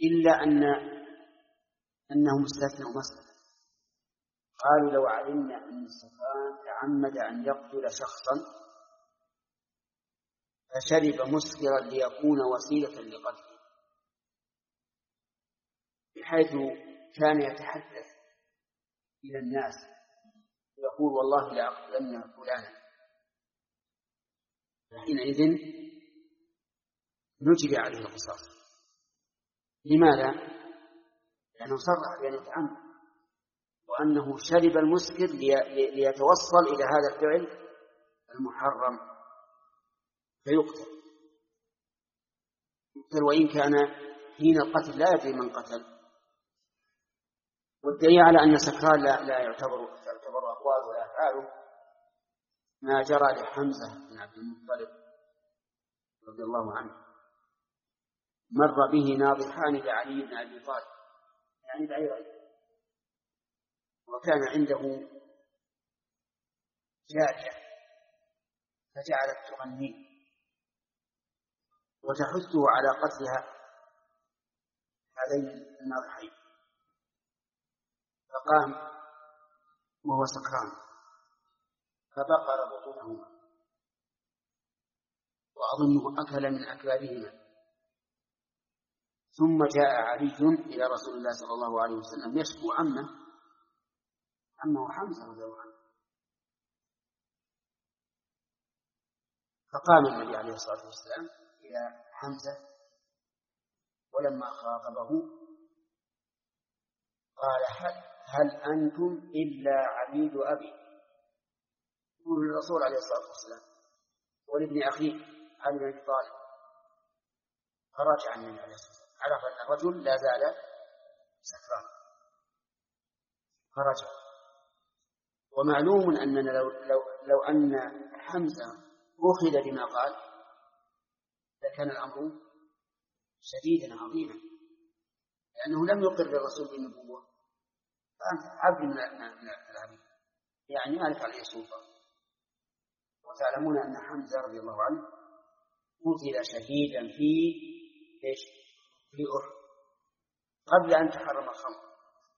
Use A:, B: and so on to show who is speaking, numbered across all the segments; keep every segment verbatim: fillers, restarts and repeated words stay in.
A: إلا أن أنهم استثنوا مسألة، قالوا لو علمنا أن السكران تعمد أن يقتل شخصا فشرب مسكرا ليكون وسيلة لقتله، بحيث كان يتحدث إلى الناس يقول والله لأقتلن فلانا، حينئذ نجري عليه القصاص. لماذا؟ لأنه صرح بأنه تعمد، وأنه شرب المسكر ليتوصل إلى هذا الفعل المحرم فيقتل يقتل وإن كان حين القتل لا يدري من قتل. والدليل على أن السكران لا, لا يعتبر تعتبر أقواله ولا أفعاله ما جرى لحمزة بن عبد المطلب رضي الله عنه، مر به ناضحان لعلي بن أبي طالب يعني بعيرين، وكان عنده جارية فجعلت تغني وتحثه على قتلها هذين الناضحين، فقام وهو سكران فبقر بطونهما وأظنه أكل من أكبادهما، ثم جاء علي إلى رسول الله صلى الله عليه وسلم يشكو عمه عمه حمزة رضي الله عنه، فقام النبي عليه الصلاة والسلام إلى حمزة ولما خاطبه قال هل أنتم إلا عبيد أبي، يقول الرسول عليه الصلاة والسلام ولابن أخيه علي بن أبي طالب. فرجع النبي عليه الصلاة والسلام، عرف أن الرجل لا زال سكران فرجع. ومعلوم أننا لو, لو, لو أن حمزة أخذ بما قال لكان الأمر شديدا عظيما، لأنه لم يقر الرسول بالنبوة، فأنت عبد من العبيد يعني مالك عليه السلطان. وتعلمون أن حمزة رضي الله عنه قتل شهيدا في إيش؟ في أحد قبل أن تحرم الخمر.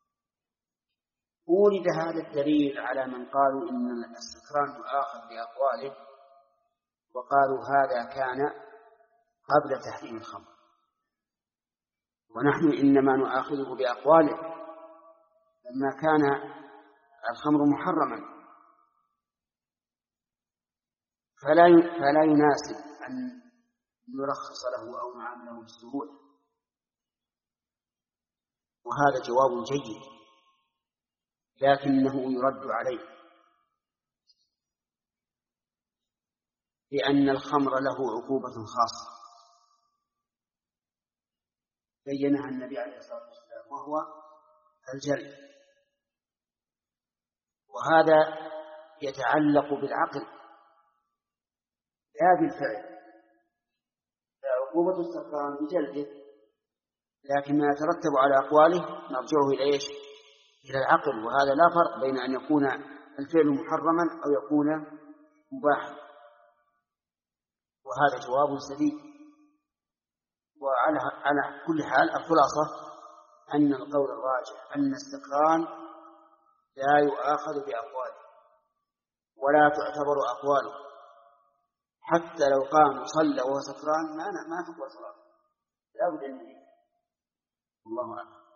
A: ولد هذا الدليل على من قالوا إن السكران يؤاخذ بأقواله، وقالوا هذا كان قبل تحريم الخمر، ونحن إنما نؤاخذه بأقواله لما كان الخمر محرما، فلا فلا يناسب أن نرخص له أو نعامله بالسهولة. وهذا جواب جيد لكنه يرد عليه، لأن الخمر له عقوبة خاصة بينها النبي عليه الصلاة والسلام وهو الجلد، وهذا يتعلق بالعقل لا بالفعل. فعقوبة السكران بجلده، لكن ما يترتب على أقواله نرجعه إلى إيش؟ إلى العقل. وهذا لا فرق بين أن يكون الفعل محرما أو يكون مباحا، وهذا جواب سديد. وعلى على كل حال الخلاصة أن القول الراجح أن السكران لا يؤاخذ بأقواله ولا تعتبر أقواله، حتى لو قام وصلى وهو سكران ما ما تقوى صلاته، لا بد أن يجب. الله أعلم.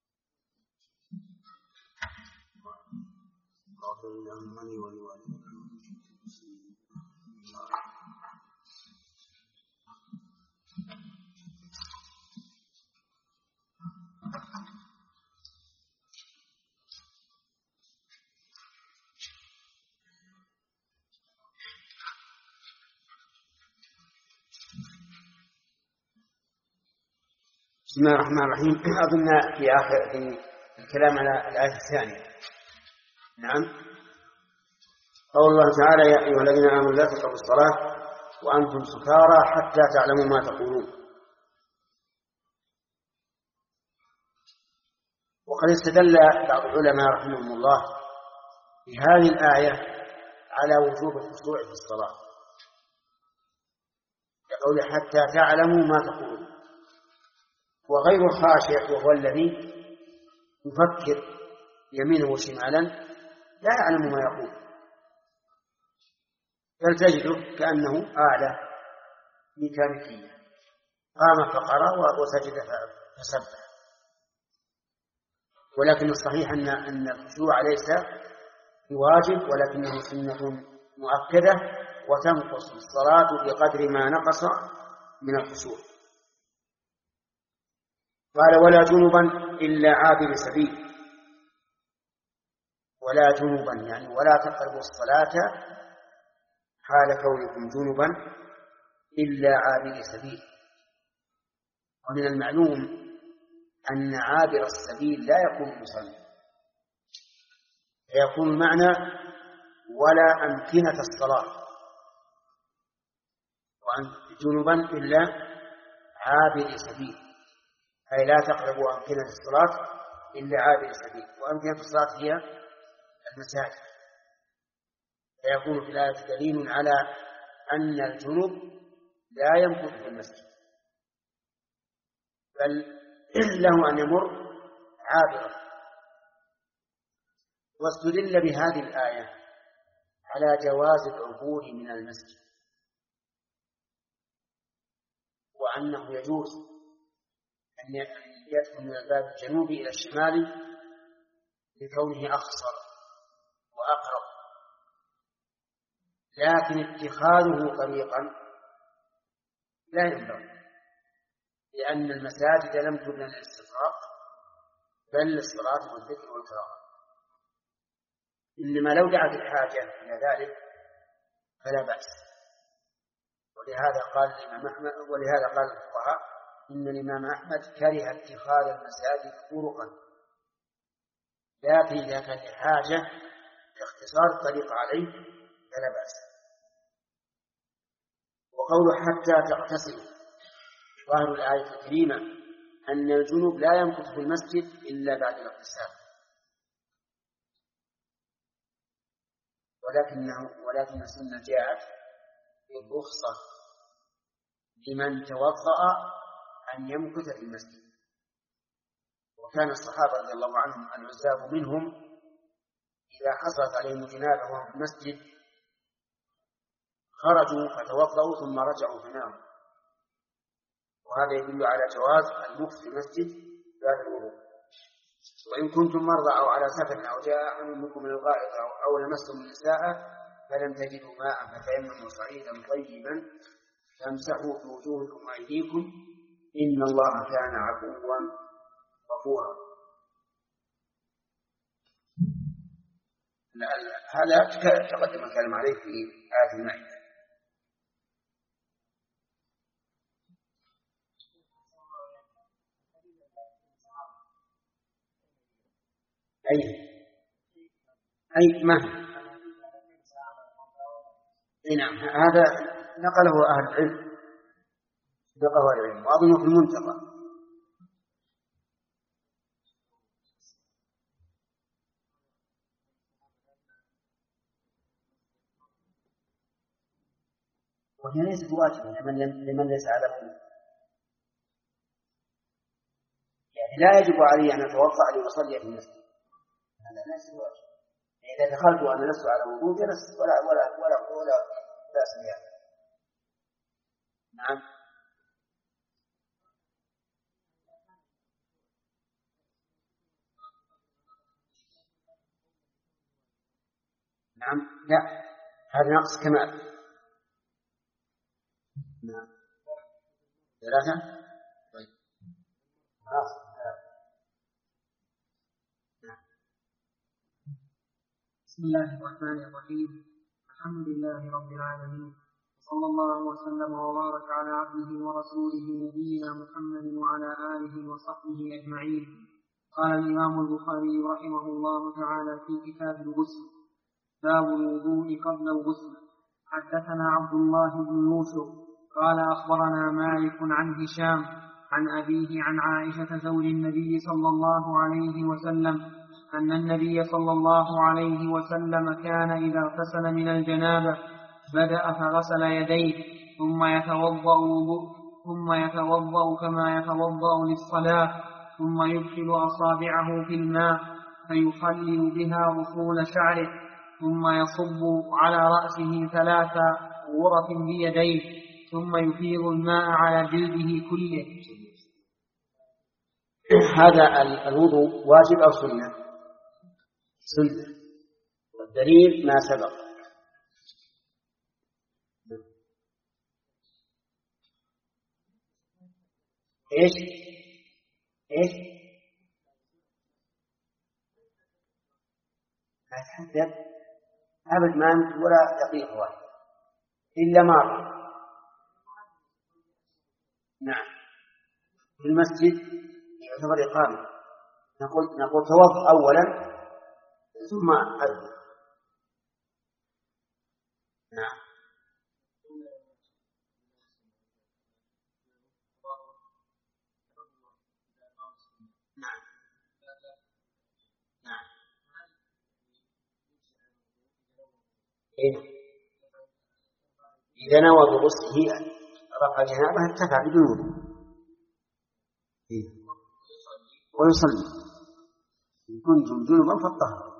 A: بسم الله الرحمن الرحيم. أظن في آخر في الكلام على الآية الثانية. نعم. قول الله تعالى يا أيها الذين آمنوا لا تقربوا الصلاة وأنتم سكارى حتى تعلموا ما تقولون. وقد استدل بعض العلماء رحمهم الله في هذه الآية على وجوب الخشوع في الصلاة، يقول حتى تعلموا ما تقولون، وغير الخاشع وهو الذي يفكر يمينه وشمالا لا يعلم ما يقول، بل تجده كأنه أعلى ميكانيكية، قام فقرأ وسجد فسبح. ولكن الصحيح أن أن الخشوع ليس بواجب، ولكنه سنة مؤكدة، وتنقص الصلاة بقدر ما نقص من الخشوع. قال: ولا جنبا إلا عابر سبيل. ولا جنبا يعني ولا تقربوا الصلاة حال كونكم جنبا إلا عابر سبيل. ومن المعلوم أن عابر السبيل لا يكون مصلي، فيكون المعنى ولا أمكنة الصلاة، وأن جنبا إلا عابر سبيل، أي لا تقربوا أمكنة الصلاة إلا عابر سبيل. وأمكنة الصلاة هي المساجد، فيكون في الآية دليل على أن الجنوب لا يمكث في المسجد، بل له أن يمر عابرا. واستدل بهذه الآية على جواز العبور من المسجد، وأنه يجوز أن يدخل من الباب الجنوبي إلى الشمالي لكونه أخصر وأقرب، لكن اتخاذه طريقا لا ينبغي، لأن المساجد لم تبنى للاستطراق بل للصلاة والذكر والقراءة. إنما لو دعت الحاجة إلى ذلك فلا بأس. ولهذا قال الإمام أحمد ولهذا قال الفقهاء إن الإمام أحمد كره اتخاذ المساجد طرقا، لكن إذا كانت الحاجة لاختصار الطريق عليه فلا بأس. وقوله حتى تغتسلوا، ظاهر الآية الكريمة أن الجنوب لا يمكث في المسجد إلا بعد الاغتسال، ولكنه ولكن السنة جاءت بالرخصة لمن توضأ أن يمكث في المسجد. وكان الصحابة رضي الله عنهم العزاب منهم إذا حصلت عليهم جنابة وهم في المسجد خرجوا فتوضأوا ثم رجعوا فناموا، وهذا يدل على جواز المكث في المسجد بعد الوضوء. وإن كنتم مرضى أو على سفر أو جاء أحد منكم من الغائط أو لمستم النساء فلم تجدوا ماء فتيمموا صعيدا طيبا فامسحوا في وجوهكم وأيديكم إن الله كان عفوا غفورا. هذا تقدم الكلام عليه في آية المائدة. أي أي ما أي نعم، هذا نقله أهل العلم نقله أهل العلم وأظنه في المنتقى. وهي ليست واجبة لمن, لمن ليس على مؤمن، يعني لا يجب علي أن أتوضأ لأصلي في المسجد، هذا ليس واجب. إذا دخلت وأنا لست على وضوء جلست ولا ولا ولا ولا بأس بهذا. نعم نعم لا، هذا نقص كمال. نعم ثلاثة طيب خلاص. نعم.
B: بسم الله الرحمن الرحيم. الحمد لله رب العالمين، صلى الله وسلم وبارك على عبده ورسوله نبينا محمد وعلى آله وصحبه أجمعين. قال الإمام البخاري رحمه الله تعالى في كتاب الغسل: باب الوضوء قبل الغسل. حدثنا عبد الله بن يوسف قال أخبرنا مالك عن هشام عن أبيه عن عائشة زوج النبي صلى الله عليه وسلم أن النبي صلى الله عليه وسلم كان إذا اغتسل من الجنابة بدأ فغسل يديه ثم يتوضأ وضوء ثم يتوضأ كما يتوضأ للصلاة، ثم يدخل أصابعه في الماء فيخلل بها وصول شعره، ثم يصب على رأسه ثلاث غرف بيديه، ثم يفيض الماء على جلده كله.
A: هذا الوضوء واجب أو سنة؟ سنة، والدليل ما سبق. إيش إيش أتحدث أبد ما ولا دقيقة واحدة إلا مرة. نعم، في المسجد يعتبر إقامة. نقول نقول توضأ أولا ثم أذن. نعم نعم نعم. إيه؟ إذا نوى بغسله رفع جنابه ارتفع بدون وضوء. إيه؟ ويصلي إن كنتم جنبا فاطهروا.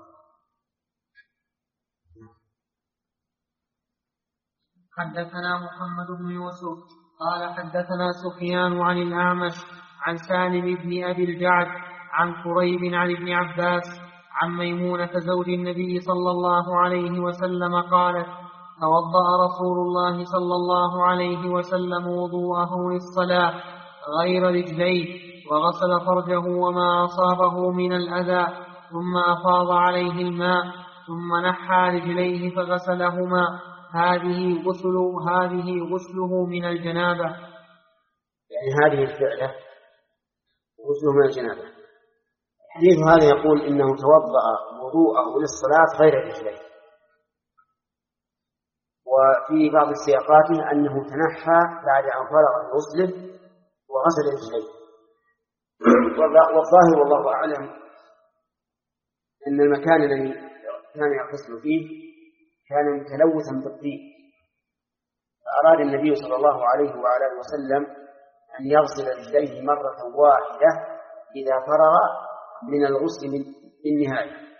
B: حدثنا محمد بن يوسف قال حدثنا سفيان عن الأعمش عن سالم بن أبي الجعد عن قريب عن ابن عباس عن ميمونة زوج النبي صلى الله عليه وسلم قالت: توضأ رسول الله صلى الله عليه وسلم وضوءه للصلاة غير رجليه، وغسل فرجه وما أصابه من الأذى، ثم أفاض عليه الماء، ثم نحى رجليه فغسلهما. هذه غسل هذه غسله من الجنابة.
A: يعني هذه الفعلة غسله من الجنابة. الحديث هذا يقول إنه توضأ وضوءه للصلاة غير رجليه، وفي بعض السياقات أنه تنحى بعد أن فرغ من غسله وغسل رجليه. والظاهر والله أعلم أن المكان الذي كان يغتسل فيه كان متلوثا بالطين، فأراد النبي صلى الله عليه وعلى اله وسلم أن يغسل رجليه مرة واحدة إذا فرغ من الغسل بالنهاية.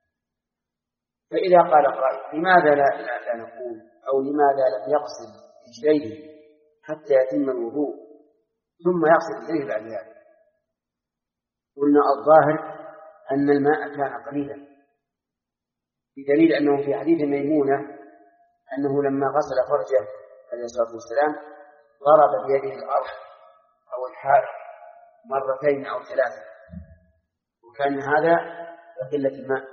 A: فإذا قال قائل: لماذا لا, لا نقول أو لماذا لم يغسل رجليه حتى يتم الوضوء ثم يغسل رجليه بعد ذلك؟ قلنا الظاهر أن الماء كان قليلا، بدليل أنه في حديث ميمونة أنه لما غسل فرجه عليه الصلاة والسلام ضرب بيده الأرض أو الحائط مرتين أو ثلاثة، وكان هذا لقلة الماء.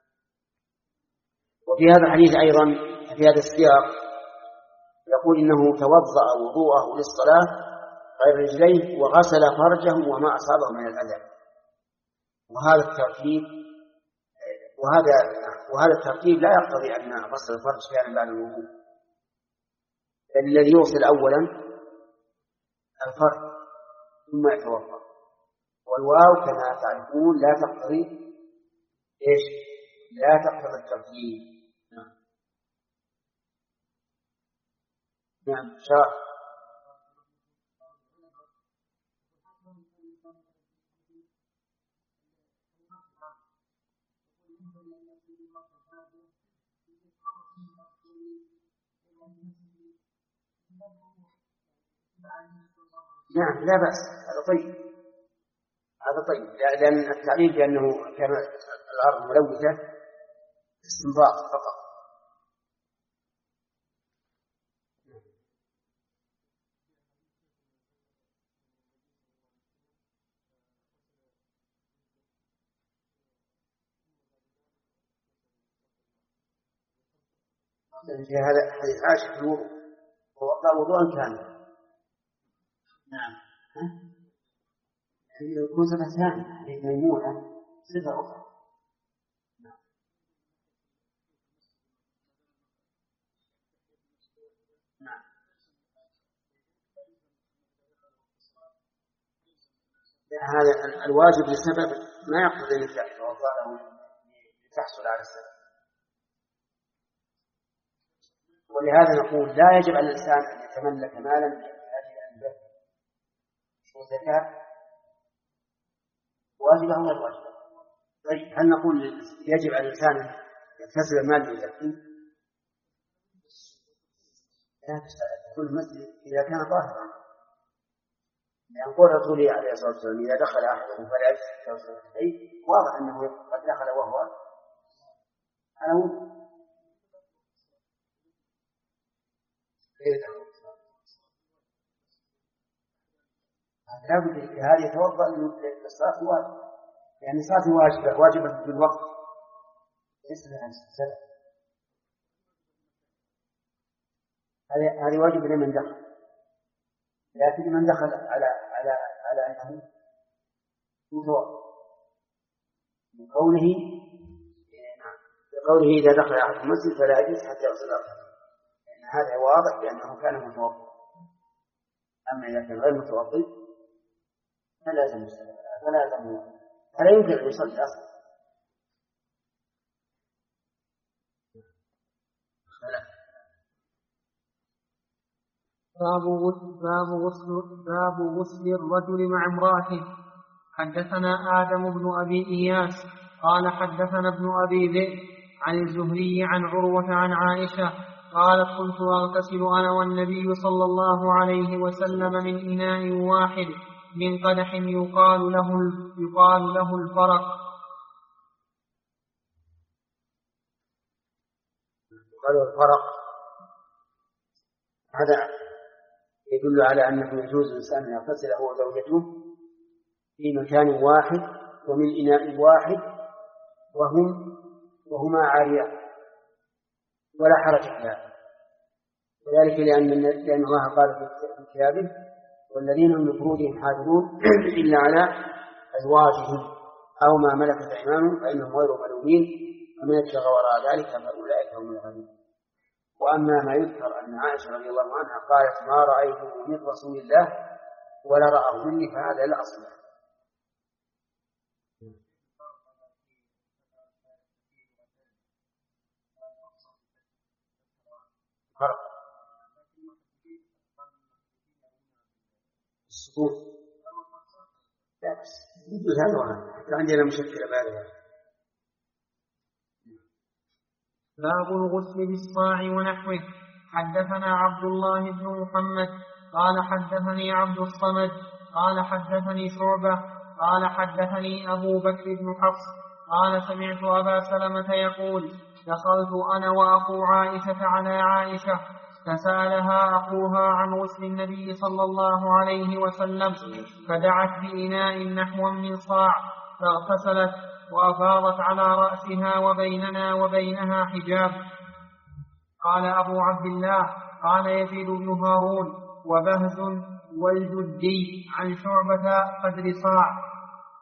A: وفي هذا الحديث أيضا في هذا السياق يقول إنه توضأ وضوءه للصلاة غير رجليه وغسل فرجه وما أصابه من الأذى. وهذا الترتيب وهذا وهذا الترتيب لا يقتضي أن غسل الفرج كان بعد الوضوء، بل الذي يغسل أولا الفرج ثم يتوضأ. والواو كما تعرفون لا تقتضي إيش؟ لا تقتضي الترتيب. نعم نعم شاء. نعم لا بأس، هذا طيب، هذا طيب، لأن التعليل بأنه كان الأرض ملوثة استنباط فقط. في هذا حديث عائشة في الوضوء ووضع وضوءا كاملا. نعم يكون صفة ثانية حديث ميمونة صفة أخرى. نعم. نعم. هذا الواجب لسبب ما يقتضي أن يتوضأ له لتحصل على السبب، ولهذا نقول لا يجب على الإنسان أن يتملك مالا لأجل أن يبذل، الزكاة واجبة أو غير واجبة؟ طيب هل نقول يجب على الإنسان أن يكتسب المال ليزكيه؟ لا تكون المسجد إذا كان طاهرا، لأن قول رسوله عليه الصلاة والسلام إذا دخل أحدهم فلا يجلس البيت واضح أنه قد دخل وهو على وضوء. لابد هذه يتوضأ للصلاة واجب، يعني صلاة واجبة واجبة بالوقت ليس لها سبب. هذه هذه واجب لمن دخل، لكن من دخل على على على أنه متوضئ بقوله بقوله إذا دخل أحد المسجد فلا يجلس حتى يغسل رأسه، لأن هذا واضح بأنه كان متوضئ. أما إذا كان غير متوضئ فلا يلزم فلا يلزم فلا يمكن أن يصلي أصلا.
B: باب باب غسل باب غسل الرجل مع امرأته. حدثنا آدم بن أبي إياس قال حدثنا ابن أبي ذئب عن الزهري عن عروة عن عائشة قالت كنت أغتسل أنا والنبي صلى الله عليه وسلم من إناء واحد من قدح يقال له يقال له الفرق.
A: قالوا الفرق هذا يدل على أنه يجوز الإنسان أن يغتسل هو وزوجته في مكان واحد ومن إناء واحد وهم وهما عاريان ولا حرج في هذا، وذلك لأن لأن الله قال في كتابه والذين من فروجهم حافظون إلا على أزواجهم أو ما ملكت أيمانهم فإنهم غير ملومين ومن ابتغى وراء ذلك فأولئك هم العادون. وأما ما يذكر أن عائشة رضي الله عنها قالت ما رأيته من رسول الله ولا رأه مني فهذا لا أصل له. فرق السكوت لا بس يجوز هذا وهذا، عندنا مشكلة بعدها.
B: باب الغسل بالصاع ونحوه. حدثنا عبد الله بن محمد قال حدثني عبد الصمد قال حدثني شعبة قال حدثني أبو بكر بن حفص قال سمعت أبا سلمة يقول دخلت أنا وأخو عائشة على عائشة فسألها أخوها عن غسل النبي صلى الله عليه وسلم فدعت بإناء نحو من صاع فاغتسلت وأفاضت على رأسها وبيننا وبينها حجاب. قال أبو عبد الله قال يزيد بن هارون وبهز والجدي عن شعبة قدر صاع.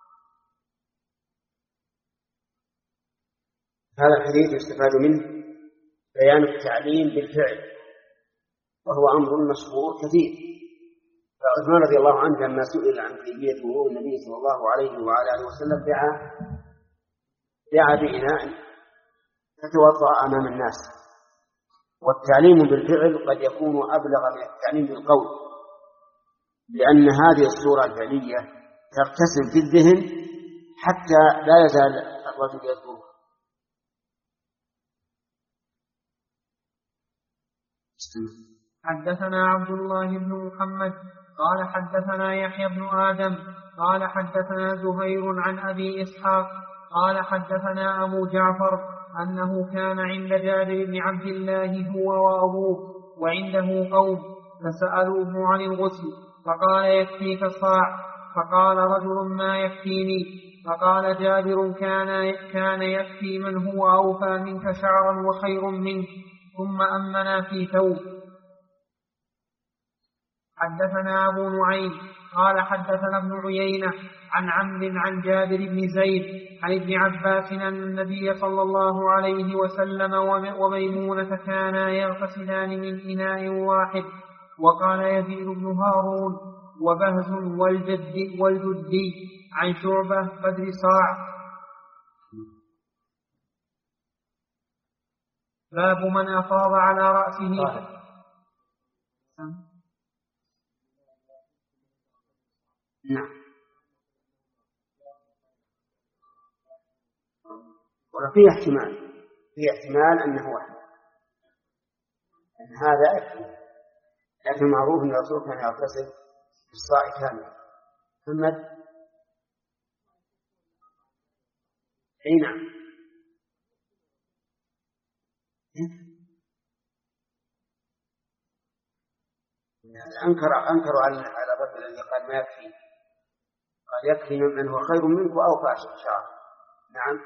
A: هذا الحديث يستفاد منه بيان التعليم بالفعل وهو أمر مشهور كثير. فعثمان رضي الله عنه لما سئل عن كيفية وضوء النبي صلى الله عليه وعلى آله وسلم دعا دعا بإناء فتوضأ أمام الناس. والتعليم بالفعل قد يكون أبلغ من التعليم بالقول، لأن هذه الصورة الفعلية ترتسم في الذهن حتى لا يزال الرجل يذكرها.
B: حدثنا عبد الله بن محمد قال حدثنا يحيى بن آدم قال حدثنا زهير عن أبي إسحاق قال حدثنا أبو جعفر أنه كان عند جابر بن عبد الله هو وأبوه وعنده قوم فسألوه عن الغسل فقال يكفيك صاع، فقال رجل ما يكفيني، فقال جابر كان كان يكفي من هو أوفى منك شعرا وخير منك، ثم أمنا في ثوب. حدثنا أبو نعيم قال حدثنا ابن عيينة عن عمرو عن جابر بن زيد عن ابن عباس أن النبي صلى الله عليه وسلم وميمونة كانا يغتسلان من إناء واحد. وقال يزيد بن هارون وبهز والجدي, والجدي عن شعبة قدر صاع. باب من أفاض على رأسه
A: نعم. وفيه احتمال فيه احتمال أنه واحد، أن هذا يكفي، لكن معروف أن الرسول كان يغتسل بالصاع كامل. محمد. أي نعم. أنكر أنكروا على على الرجل الذي قال ما يكفي، قال يكفي من هو خير منك وأوفى شعر. نعم.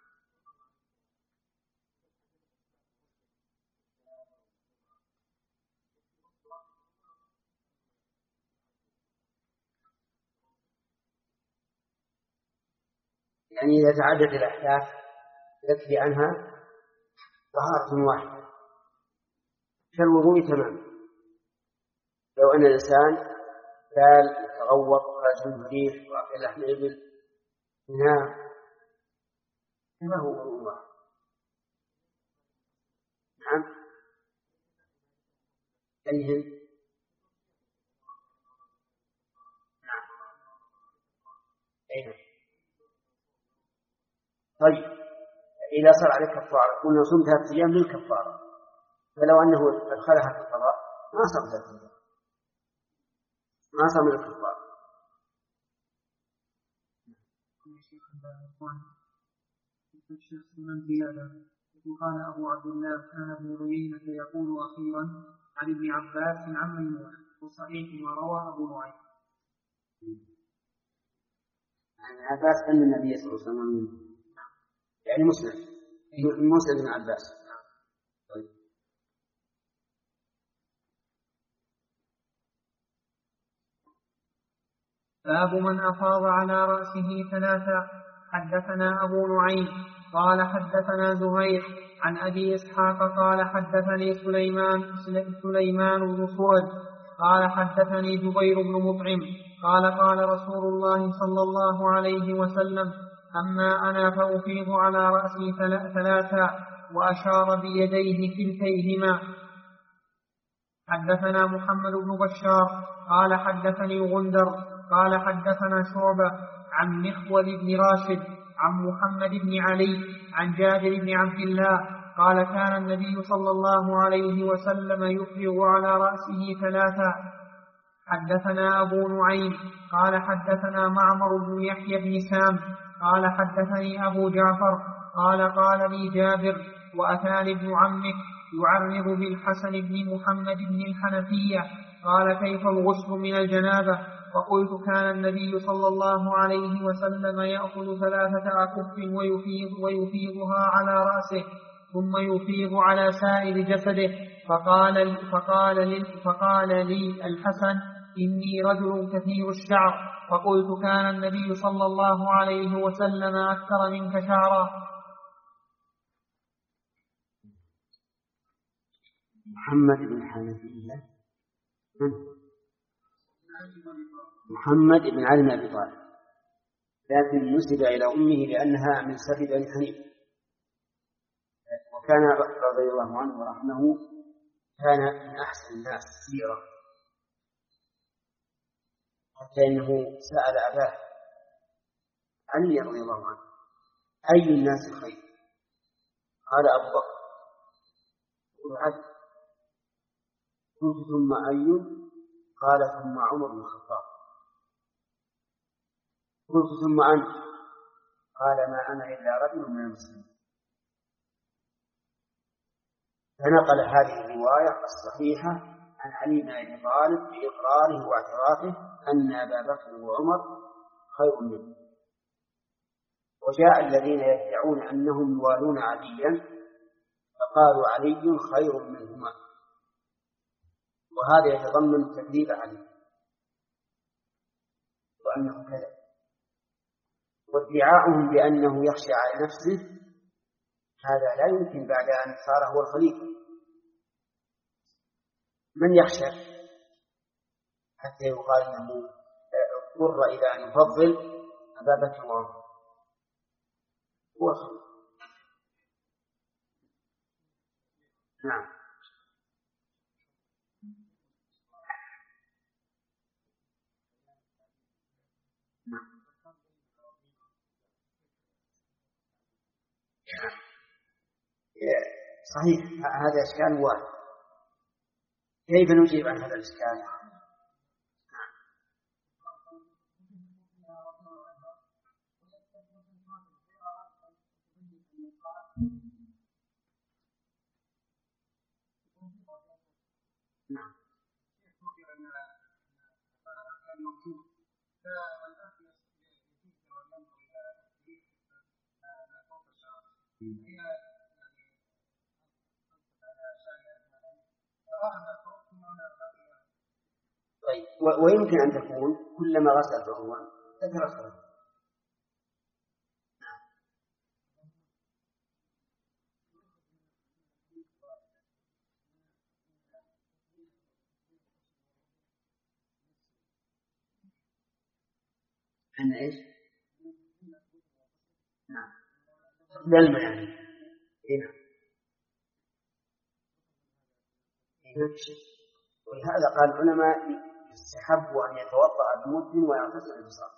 A: يعني إذا تعدت الأحداث يكفي عنها طهارة واحدة كالوضوء تمام. لو أن الإنسان بال يتغوط وخرج منه ريح وأكل لحم الإبل ينام كما هو وضوء واحد. نعم. أيهم. نعم. أيهم. طيب إذا صار عليك كفارة قلنا صمت ثلاثة أيام للكفارة، فلو أنه أدخلها في القضاء ما صام ثلاثة أيام، ما صام للكفارة.
B: وقال أبو عبد الله كان ابن عيينة يقول أخيرا عن ابن عباس عن ميمونة وصحيح ما روى أبو نعيم.
A: عن عباس أن النبي صلى الله عليه وسلم يعني مسلم مسلم بن عباس. طيب.
B: باب من أفاض على رأسه ثلاثة. حدثنا أبو نعيم قال حدثنا زهير عن أبي إسحاق قال حدثني سليمان سليمان بن سرد قال حدثني جبير بن مطعم قال قال رسول الله صلى الله عليه وسلم أما أنا فأفيض على رأسي ثلاثا وأشار بيديه كلتيهما. حدثنا محمد بن بشار قال حدثني غندر قال حدثنا شعبة عن مخول بن راشد عن محمد بن علي عن جابر بن عبد الله قال كان النبي صلى الله عليه وسلم يفرغ على رأسه ثلاثا. حدثنا أبو نعيم قال حدثنا معمر بن يحيى بن سام قال حدثني أبو جعفر قال قال لي جابر وأتاني ابن عمك يعرض بالحسن بن محمد بن الحنفية قال كيف الغسل من الجنابة؟ وقلت كان النبي صلى الله عليه وسلم يأخذ ثلاثة أكف ويفيض ويفيضها على رأسه ثم يفيض على سائر جسده. فقال, فقال, لي, فقال لي الحسن إني رجل كثير الشعر. فقلت كان النبي صلى الله عليه وسلم أكثر منك شعرا.
A: محمد بن حنفية محمد بن علي بن أبي طالب، لكن نسب إلى أمه لأنها من سبي بني حنيف، وكان رضي الله عنه ورحمه كان من أحسن الناس سيرا، حتى إنه سأل أباه علي رضي الله عنه أي الناس الخير؟ قال أبو بكر. قلت ثم أي؟ قال ثم عمر بن الخطاب. قلت ثم أنت؟ قال ما أنا إلا رجل من المسلمين. فنقل هذه الرواية الصحيحة عن علي بن أبي طالب بإقراره واعترافه أن أبا بكر وعمر خير منه. وجاء الذين يدعون أنهم يوالون عليا فقالوا علي خير منهما، وهذا يتضمن تكذيب علي وأنه كذب، وادعاؤهم بأنه يخشى على نفسه هذا لا يمكن بعد أن صار هو الخليفة. من يخشى حتى يقال أنه اضطر إلى أن يفضل أبا بكر وعمر؟ هو الخليفة. نعم. نعم. صحيح هذا إشكال واحد. كيف نجيب عن هذا الإشكال؟ نعم. طيب ويمكن أن تكون كلما غسل عضوا ذكر الخبث. أن إيش؟ نعم. للماء يعني. نعم. ولهذا قال العلماء يستحب أن يتوضأ بمد ويغتسل بصاع.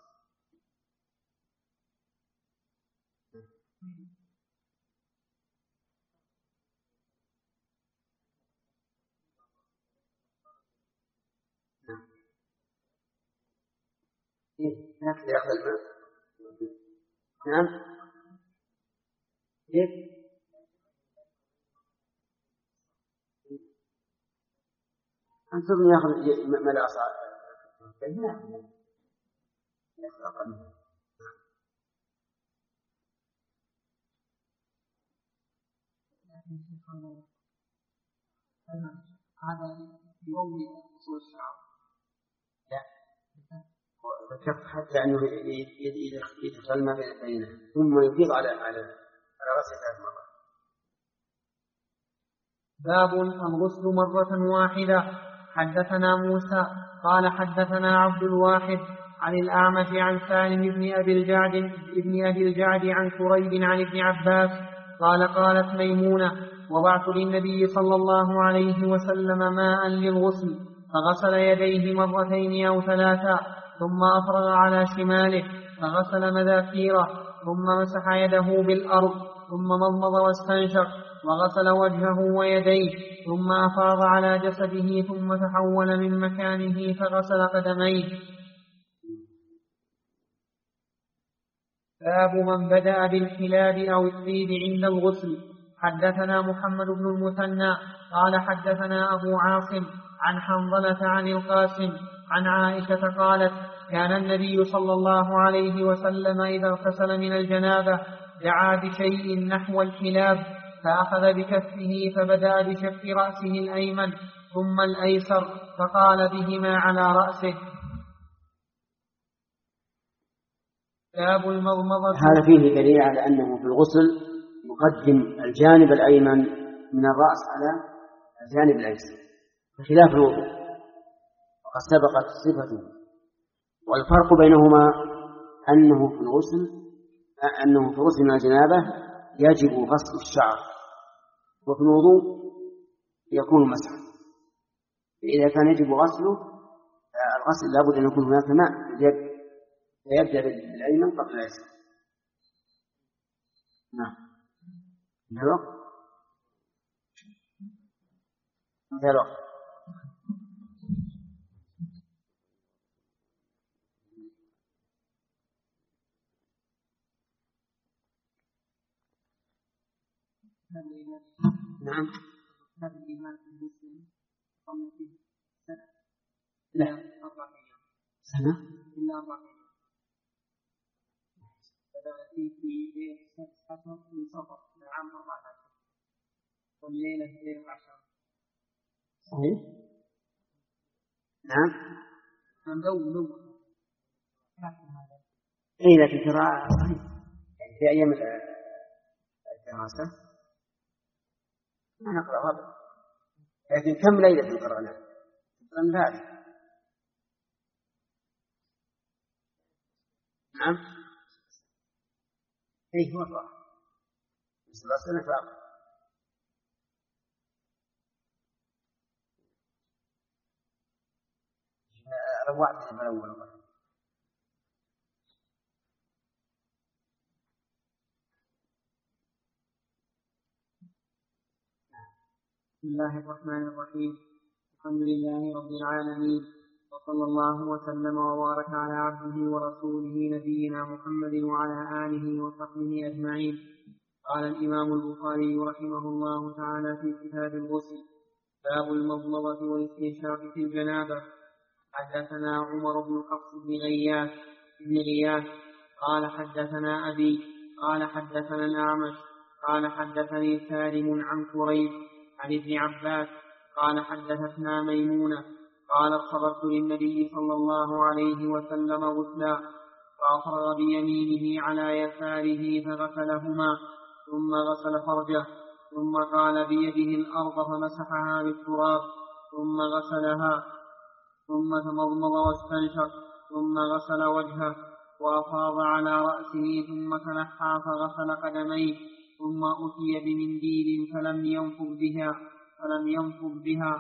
A: نعم. إيه هكذا يأخذ الماء. نعم. كيف؟ أنتم يأخذ ملأ صاع. نعم. يأخذ أقل.
B: هذا يوم وصول الشعر.
A: لا. ذكرت حتى أنه يدخل ما بينه ثم يفيض على على على رأسه ثلاث مرات.
B: باب الغسل مرة واحدة. حدثنا موسى قال حدثنا عبد الواحد عن الأعمش عن سالم بن أبي الجعد ابن أبي الجعد عن كريب عن ابن عباس قال قالت ميمونة وضعت للنبي صلى الله عليه وسلم ماء للغسل فغسل يديه مرتين أو ثلاثا ثم أفرغ على شماله فغسل مذاكيره ثم مسح يده بالأرض ثم مضمض واستنشق وغسل وجهه ويديه ثم أفاض على جسده ثم تحول من مكانه فغسل قدميه. باب من بدأ بالحلاب أو الطيب عند الغسل. حدثنا محمد بن المثنى قال حدثنا أبو عاصم عن حنظلة عن القاسم عن عائشة قالت كان النبي صلى الله عليه وسلم إذا اغتسل من الجنابة دعا بشيء نحو الحلاب فأخذ بكفه فبدأ بشق رأسه الأيمن ثم الأيسر فقال بهما على رأسه. باب المضمضة.
A: هذا فيه دليل على أنه في الغسل يقدم الجانب الأيمن من الرأس على الجانب الأيسر بخلاف الوضوء وقد سبقت صفته. والفرق بينهما أنه في الغسل أنه في غسل من الجنابة يجب غسل الشعر وفي الوضوء يكون مسحا. إذا كان يجب غسله الغسل لابد أن يكون هناك ماء فيبدأ بالأيمن قبل الأيسر. نعم. الوقت الوقت نعم. لا سنة
B: إلا أربع أيام. بدأت في سفر من سفر العام أربعة عشر والليلة اثنين عشر.
A: صحيح. نعم.
B: من دو دو.
A: إيه لكن قراءة صحيح يعني في أيام الدراسة ما نقرأ هذا لكن كم ليلة قرأنا من ذلك. نعم. إيه مرة بس الأصل نفاق. روعت من أول مرة.
B: بسم الله الرحمن الرحيم. الحمد لله رب العالمين، وصلى الله وسلم وبارك على عبده ورسوله نبينا محمد وعلى آله وصحبه أجمعين. قال الإمام البخاري رحمه الله تعالى في كتاب الغسل: باب المضمضة والاستنشاق في الجنابة. حدثنا عمر بن حفص بن غياث بن غياث قال حدثنا أبي قال حدثنا الأعمش قال حدثني سالم عن كريب عن ابن عباس قال حدثتنا ميمونة قال خبرت للنبي صلى الله عليه وسلم غسلا فأفرغ بيمينه على يساره فغسلهما ثم غسل فرجه ثم قال بيده الأرض فمسحها بالتراب ثم غسلها ثم تمضمض واستنشق ثم غسل وجهه وأفاض على رأسه ثم تنحى فغسل قدميه ثم أتي بمنديل فلم ينفض بها فلم ينفض بها.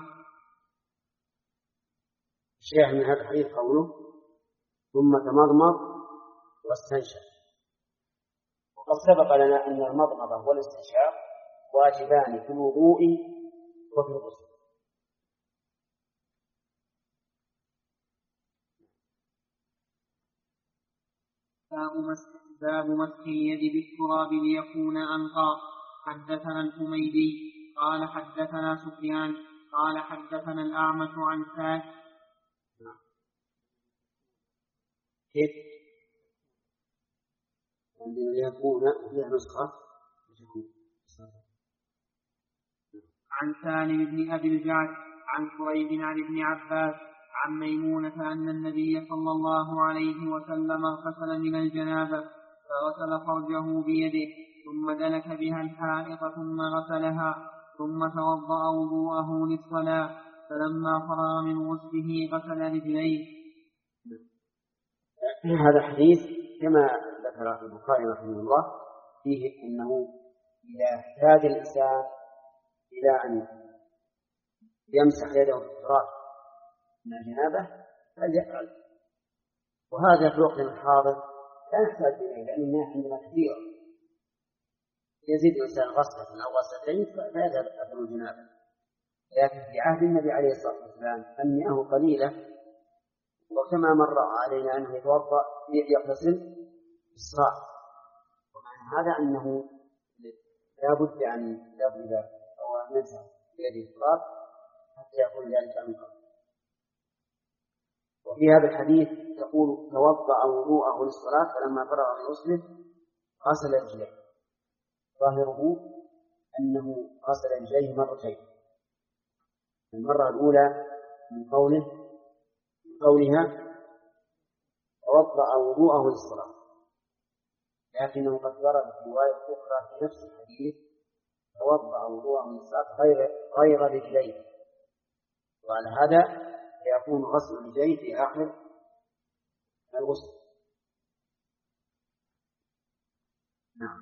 A: الشيخ من هذا الحديث قوله ثم تمضمض واستنشق، وقد سبق لنا أن المضمضة والاستنشاق واجبان في الوضوء وفي الغسل.
B: باب مسح اليد بالتراب ليكون أنقى. حدثنا الحميدي قال حدثنا سفيان قال حدثنا الأعمش عن سعد.
A: كيف؟ ليكون فيها نسخة
B: عن سالم بن أبي الجعد عن كريب عن ابن عباس عن ميمونة أن النبي صلى الله عليه وسلم اغتسل من الجنابة فغسل فرجه بيده ثم دلك بها الحائط ثم غسلها ثم توضأ وضوءه للصلاة فلما فرغ من غسله غسل رجليه.
A: هذا الحديث كما ذكر في البخاري رحمه الله فيه أنه إذا احتاج الإنسان إلى أن يمسح يده بالتراب من الجنابة فليفعل، وهذا في الوقت الحاضر لا نحتاج إليه لأن الناس عندنا كثيرة يزيد الإنسان غسلة أو غسلتين فيذهب أثر الجنابة، لكن في عهد النبي عليه الصلاة والسلام المياه قليلة، وكما مر علينا أنه يتوضأ يغتسل بالصاع، ومعنى هذا أنه لا بد أن يغسل أو يمسح بيده التراب حتى يكون ذلك أنقى. وفي هذا الحديث يقول توضأ وضوءه للصلاة فلما فرغ من غسله غسل رجليه، ظاهره أنه غسل رجليه مرتين، المرة الأولى من قوله من قولها توضأ وضوءه للصلاة، لكنه قد ورد في رواية أخرى في نفس الحديث توضأ وضوءه للصلاة غير غير رجليه، وعلى هذا يكون غسل الرجلين في آخر الغسل. نعم.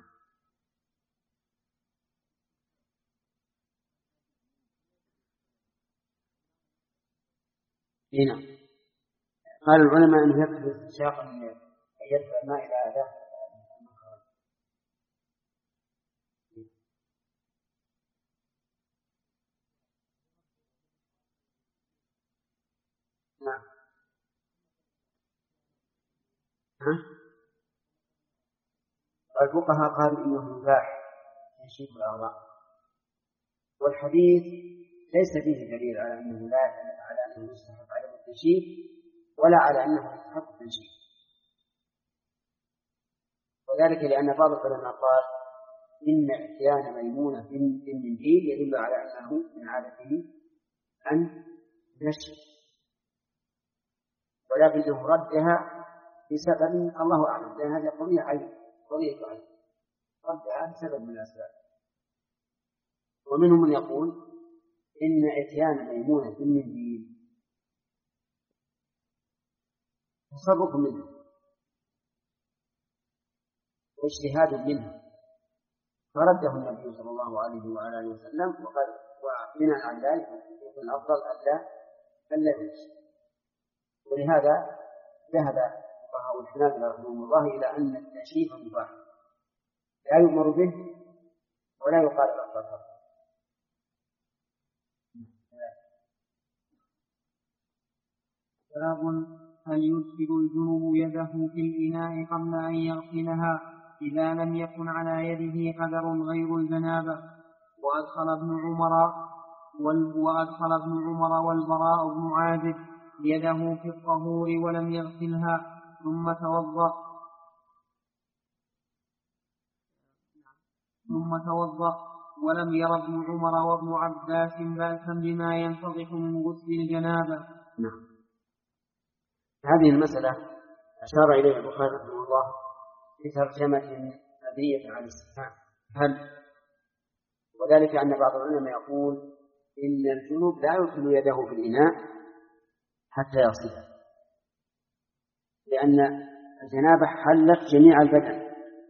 A: هنا قال العلماء أنه يكفي استنشاق أن يدفع الماء إلى داخل المخرج. نعم. الفقهاء قالوا إنه مباح تنشيف الأعضاء، والحديث ليس فيه دليل على أنه لا على أنه يستحق عليه التنشيف ولا على أنه يستحق التنشيف، وذلك لأن بعض العلماء قال إن إتيان ميمونة بالمنديل يدل على أنه من عادته أن ينشف، ولكنه ردها بسبب الله أعلم، لأن هذه قضية عين قضية عين ردها بسبب من الأسباب. ومنهم من يقول إن إتيان ميمونة بالمنديل تصرف منه واجتهاد منه فرده النبي صلى الله عليه وآله وسلم، وقال وبناء على ذلك يكون الأفضل ألا ألا ينشف. ولهذا ذهب فقهاء الحنابلة رحمهم الله إلى أن التنشيف مباح لا يؤمر به ولا يقال الأفضل.
B: باب هل يدخل الجنوب يده في الإناء قبل أن يغسلها إذا لم يكن على يده قدر غير الجنابة. وأدخل ابن عمر وأدخل ابن عمر والبراء بن عازب يده في الطهور ولم يغسلها ثم توضأ ثم توضأ ولم ير ابن عمر وابن عباس بأسا بما ينتضح من غسل الجنابة.
A: نعم. هذه المسألة أشار إليها البخاري رحمه الله في ترجمة مبنية على الاستفهام هل، وذلك أن بعض العلماء يقول إن الجنوب لا يدخل يده في الإناء حتى يغسلها، لأن الجنابة حلت جميع البدن،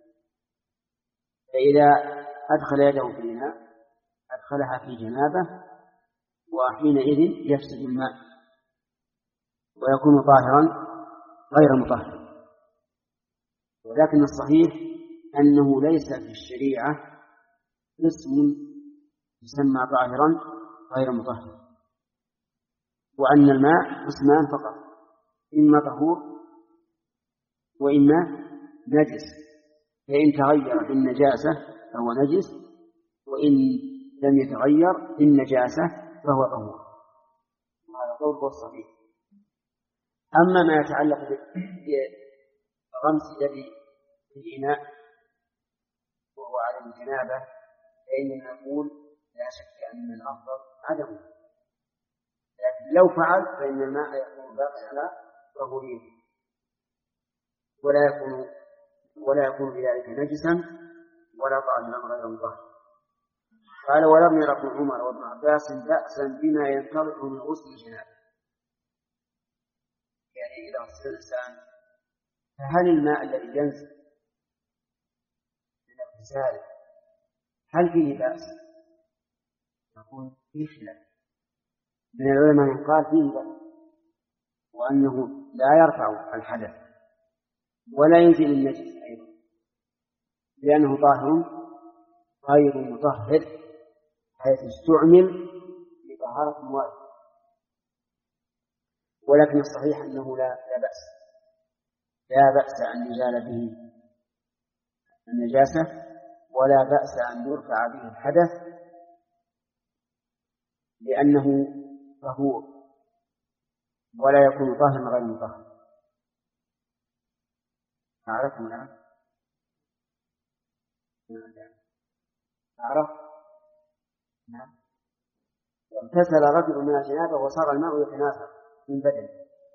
A: فإذا أدخل يده في الإناء أدخلها في جنابه، وحينئذ يفسد الماء ويكون طاهرا غير مطهر. ولكن الصحيح أنه ليس في الشريعة قسم يسمى طاهرا غير مطهر، وأن الماء قسمان فقط، إما طهور وإما نجس، فإن تغير بالنجاسة فهو نجس، وإن لم يتغير بالنجاسة فهو طهور. هذا قول هو الصحيح. أما ما يتعلق بغمس يد في الإناء وهو على الجنابة فإننا نقول لا شك أن الأفضل عدمه، لكن لو فعل فإن الماء يكون باقي على طهوره ولا يكون ولا يكون بذلك نجسا ولا طاهرا غير مطهر. قال ولم ير ابن عمر وابن عباس بأسا بما ينتضح من غسل الجنابة، يعني إذا غسل الإنسان فهل الماء الذي ينزل من اغتساله هل فيه بأس؟ نقول فيه خلاف من العلماء من قال فيه بأس، وأنه لا يرفع الحدث ولا ينزل النجس أيضا، لأنه طاهر غير مطهر حيث استعمل لطهارة واجبة. ولكن الصحيح أنه لا, لا بأس لا بأس أن يزال به النجاسة ولا بأس أن يرفع به الحدث، لأنه طهور ولا يكون طاهرا غير مطهر. أعرفهم الآن؟ أعرف؟ نعم. اغتسل رجل من الجنابة وصار الماء يتناثر من بدنه،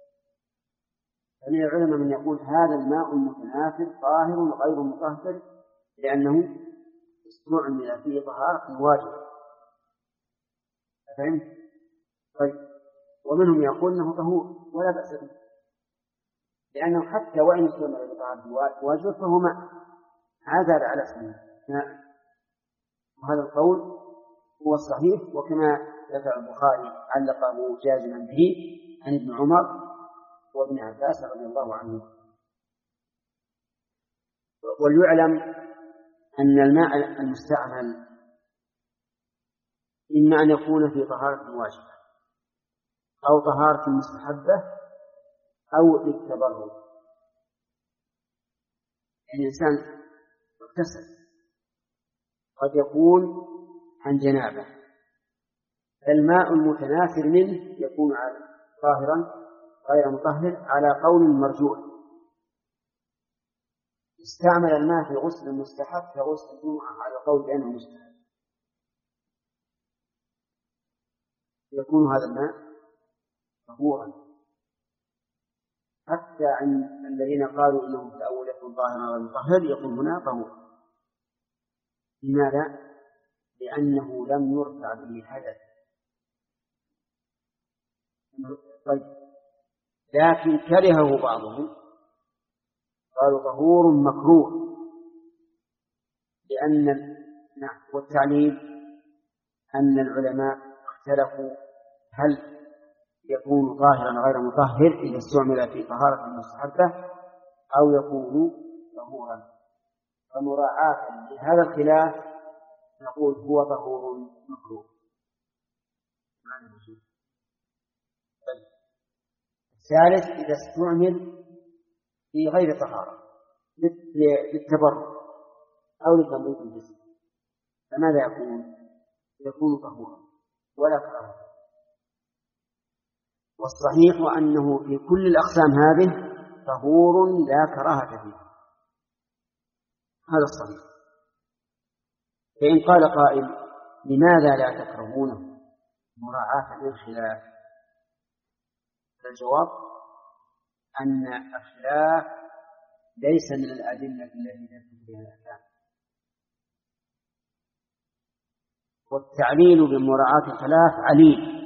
A: فمن العلماء من يقول هذا الماء المتناثر طاهر غير مطهر لأنه استعمل فيه طهارة واجبة. فهمت؟ طيب. ومنهم يقول أنه طهور ولا بأس به، لأنه حتى وإن استعمل لطهارة واجبة فهو ماء عزل على اسمه. وهذا القول هو الصحيح، وكما ذكر البخاري علقه جازما به عن ابن عمر وابن عباس رضي الله عنه. وليعلم أن الماء المستعمل إما أن يكون في طهارة واجبة أو طهارة مستحبة أو للتبرد. يعني الإنسان اغتسل قد يكون عن جنابه، فالماء المتناثر منه يكون طاهرا غير مطهر على قول مرجوح. استعمل الماء في غسل المستحب كغسل الجمعة على قول بأنه مستحب، يكون هذا الماء طهورا، حتى عن الذين قالوا إنه في الأول يكون طاهرا غير مطهر يكون هنا طهور. لماذا؟ لأنه لم يرفع به حدث. طيب. لكن كرهه بعضهم قالوا طهور مكروه، لأن نعم. والتعليل أن العلماء اختلفوا هل يكون طاهرا غير مطهر إذا استعمل في طهارة مستحبة أو يكون طهورا، فمراعاة لهذا الخلاف نقول هو طهور مكروه. الثالث إذا استعمل في غير طهارة للتبرع أو لتنظيف الجسم فماذا يكون؟ يكون طهورا ولا كراهة. والصحيح أنه في كل الأقسام هذه طهور لا كراهة فيه، هذا الصحيح. فإن قال قائل لماذا لا تكرهونه مراعاة للخلاف؟ الجواب أن الخلاف ليس من الأدلة التي تثبت بها الأحكام، والتعليل بمراعاة الخلاف عليل.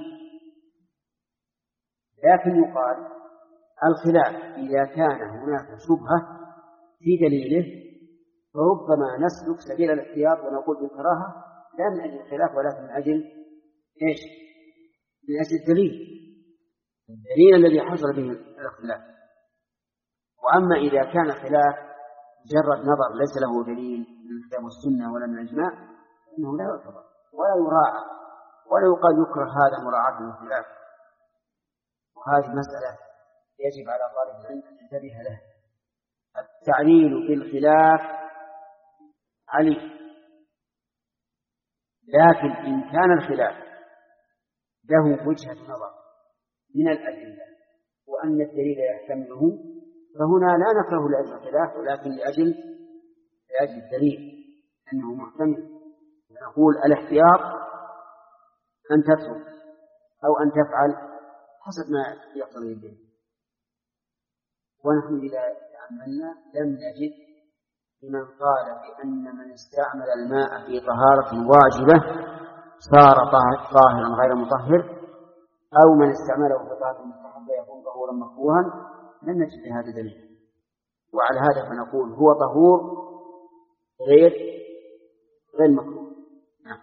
A: لكن يقال الخلاف إذا كان هناك شبهة في دليله فربما نسلك سبيل الاحتياط ونقول بالكراهة لا من أجل الخلاف ولكن من أجل إيش؟ من أجل الدليل الدليل الذي حصل به الاختلاف. وأما إذا كان خلاف مجرد نظر ليس له دليل من الكتاب والسنة ولا من الإجماع فإنه لا يعتبر ولا يراعى ولا يقال يكره هذا مراعاة الخلاف. وهذه مسألة يجب على طالب العلم أن ينتبه لها. التعليل بالخلاف عليه، لكن إن كان الخلاف له وجهة نظر من الأدلة وأن الدليل يحتمله فهنا لا نكره لأجل الخلاف ولكن لأجل لأجل الدليل أنه محتمل. نقول الاحتياط أن تترك أو أن تفعل حسب ما يقتضي الدليل. ونحن إذا تأملنا لم نجد لمن قال بأن من استعمل الماء في طهارة واجبة صار طاهرا غير مطهر، أو من استعمله في طهارة مستحبة يكون طهورا مكروها، لم نجد هذا دليل. وعلى هذا فنقول هو طهور غير غير مكروه. نعم.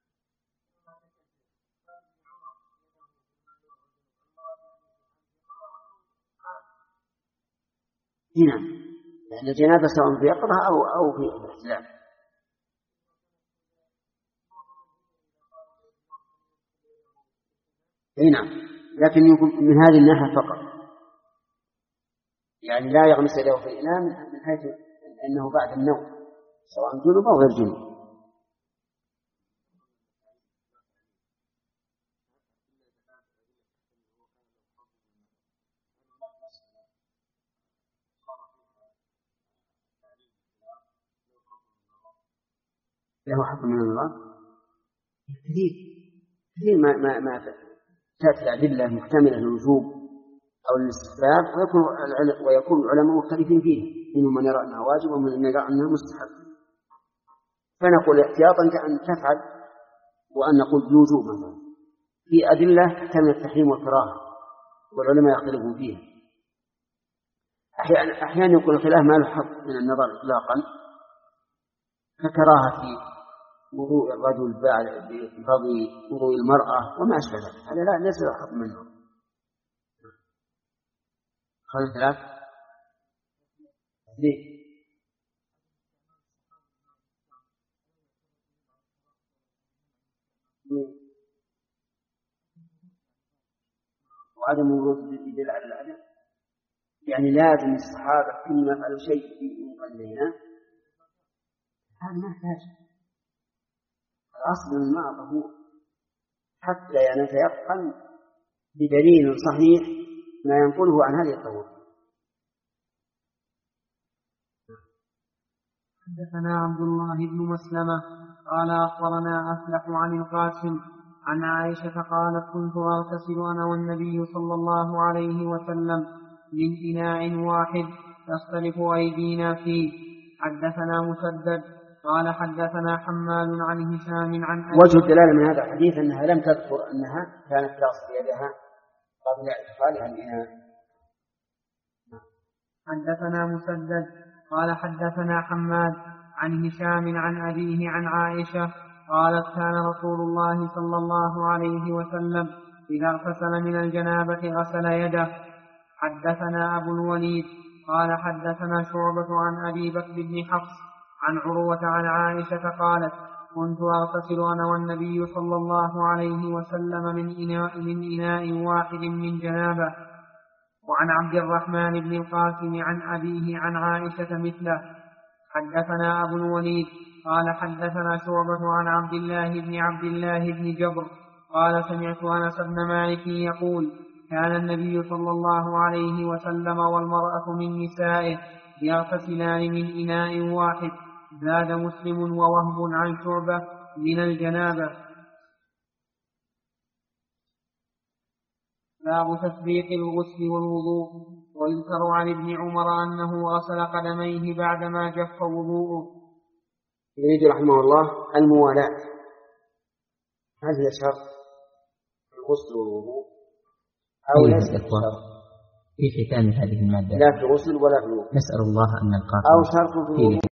A: نعم. يعني الجنابة سواء في يقظة أو أو في الاحتلام. نعم. لكن من هذه الناحية فقط، يعني لا يغمس يده في الإناء من حيث أنه بعد النوم سواء جنوب أو غير جنوب. له حكم من الله كثير كثير ما ما ما تأتي الأدلة محتملة للوجوب أو للاستحباب ويكون ويكون العلماء مختلفين فيه، منهم من يرى أنها واجب ومن من يرى أنها مستحب. فنقول احتياطا كأن تفعل وأن نقول بوجوب مثلا في أدلة تحتمل التحريم والكراهة والعلماء يختلفون فيها. أحيانا أحيانا يكون الخلاف ما له حق من النظر إطلاقا ككراهة وضوء الرجل بفضل وضوء المرأة وما أشبه ذلك، هذا لا ليس له حكم منه. خلنا ثلاث ليه؟ وعدم الوجود يدل على العدم، يعني لازم الصحابة كل ما فعلوا شيء يقلنا هذا ما يحتاج. الأصل الماء طهور حتى يعني نتيقن بدليل صحيح ما ينقله عن هذه الطهور.
B: حدثنا عبد الله بن مسلمة قال أخبرنا أفلح عن القاسم عن عائشة قالت كنت أغتسل أنا والنبي صلى الله عليه وسلم من إناء واحد تختلف أيدينا فيه. حدثنا مسدد قال حدثنا حماد عن هشام عن أبي.
A: وجه الدلالة من هذا الحديث أنها لم تذكر أنها كانت تغسل يدها قبل إدخالها الإناء.
B: حدثنا مسدد قال حدثنا حماد عن هشام عن أبيه عن عائشة قالت كان رسول الله صلى الله عليه وسلم إذا اغتسل من الجنابة غسل يده. حدثنا أبو الوليد قال حدثنا شعبة عن أبي بكر بن حفص عن عروة عن عائشة قالت كنت أغتسل أنا والنبي صلى الله عليه وسلم من إناء, من إناء واحد من جنابة وعن عبد الرحمن بن القاسم عن أبيه عن عائشة مثله. حدثنا أبو الوليد قال حدثنا شعبة عن عبد الله بن عبد الله بن جبر قال سمعت أنس بن مالك يقول كان النبي صلى الله عليه وسلم والمرأة من نسائه يغتسلان من إناء واحد. زاد مسلم ووهب عن شعبة من الجنابة. باب تسبيق الغسل والوضوء. ويذكر عن ابن عمر أنه غسل قدميه بعدما جف وضوءه.
A: يريد رحمه الله الموالاة. هل هي شرط الغسل والوضوء أو ليس شرط؟
C: في ختام هذه المادة
A: لا في غسل ولا في وضوء.
C: نسأل الله أن نلقاكم
A: أو شرط في الوضوء